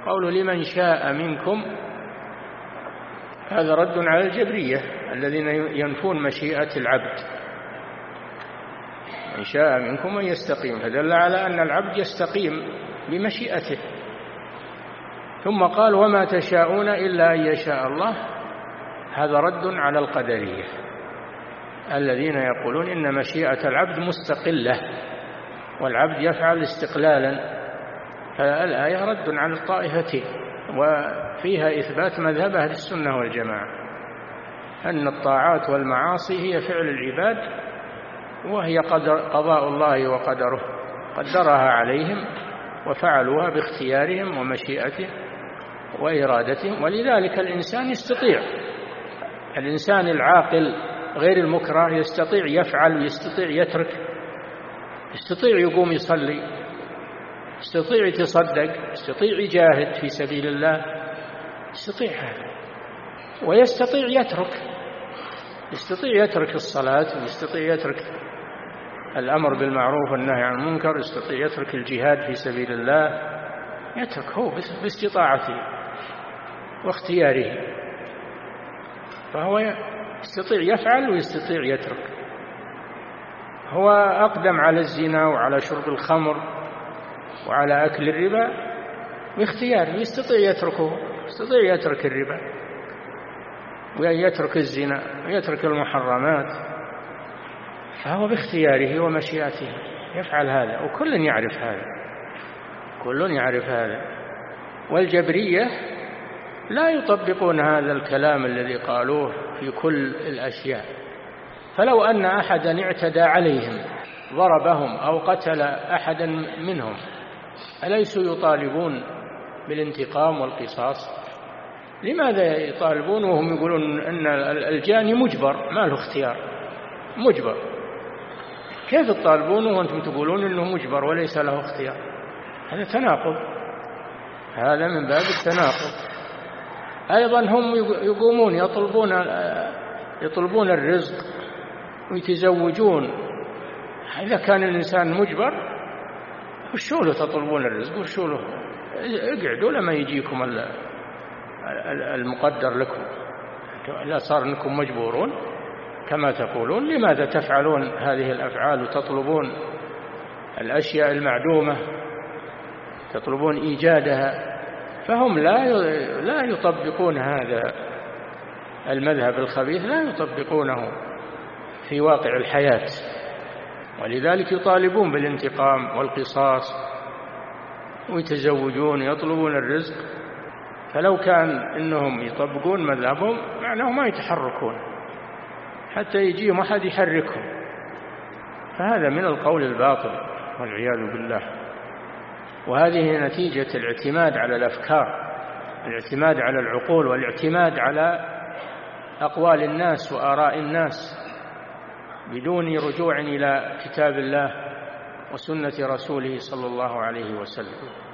قول لمن شاء منكم هذا رد على الجبرية الذين ينفون مشيئة العبد. من شاء منكم أن يستقيم، فدل على أن العبد يستقيم بمشيئته. ثم قال وما تشاءون إلا أن يشاء الله، هذا رد على القدرية الذين يقولون إن مشيئة العبد مستقلة والعبد يفعل استقلالا. فالآية رد على الطائفتين، وفيها إثبات مذهب أهل السنة والجماعة أن الطاعات والمعاصي هي فعل العباد، وهي قضاء الله وقدره، قدرها عليهم وفعلوها باختيارهم ومشيئته وإرادتهم. ولذلك الإنسان يستطيع، الإنسان العاقل غير المكره يستطيع يفعل ويستطيع يترك، يستطيع يقوم يصلي، يستطيع يتصدق، يستطيع يجاهد في سبيل الله، يستطيع هذا. ويستطيع يترك، يستطيع يترك الصلاة، ويستطيع يترك الأمر بالمعروف والنهي عن المنكر، يستطيع يترك الجهاد في سبيل الله، يترك هو باستطاعته واختياره. فهو يستطيع يفعل ويستطيع يترك. هو أقدم على الزنا وعلى شرب الخمر وعلى أكل الربا باختياره، يستطيع يتركه، يستطيع يترك الربا ويترك الزنا ويترك المحرمات، فهو باختياره ومشيئته يفعل هذا. وكل يعرف هذا، كل يعرف هذا. والجبرية لا يطبقون هذا الكلام الذي قالوه في كل الأشياء. فلو أن أحدا اعتدى عليهم ضربهم أو قتل أحدا منهم أليسوا يطالبون بالانتقام والقصاص؟ لماذا يطالبون وهم يقولون أن الجاني مجبر ما له اختيار؟ مجبر، كيف تطالبون وأنتم تقولون أنه مجبر وليس له اختيار؟ هذا تناقض، هذا من باب التناقض. أيضا هم يقومون يطلبون الرزق ويتزوجون. إذا كان الإنسان مجبر وشو له تطلبون الرزق؟ وشو له؟ اقعدوا لما يجيكم المقدر لكم. لا صار أنكم مجبورون كما تقولون. لماذا تفعلون هذه الأفعال وتطلبون الأشياء المعدومة، تطلبون إيجادها؟ فهم لا يطبقون هذا المذهب الخبيث، لا يطبقونه في واقع الحياة، ولذلك يطالبون بالانتقام والقصاص ويتزوجون يطلبون الرزق. فلو كان إنهم يطبقون مذهبهم معناه ما يتحركون حتى يجيهم أحد يحركهم. فهذا من القول الباطل والعياذ بالله. وهذه نتيجة الاعتماد على الأفكار، الاعتماد على العقول، والاعتماد على أقوال الناس وآراء الناس بدون رجوع إلى كتاب الله وسنة رسوله صلى الله عليه وسلم.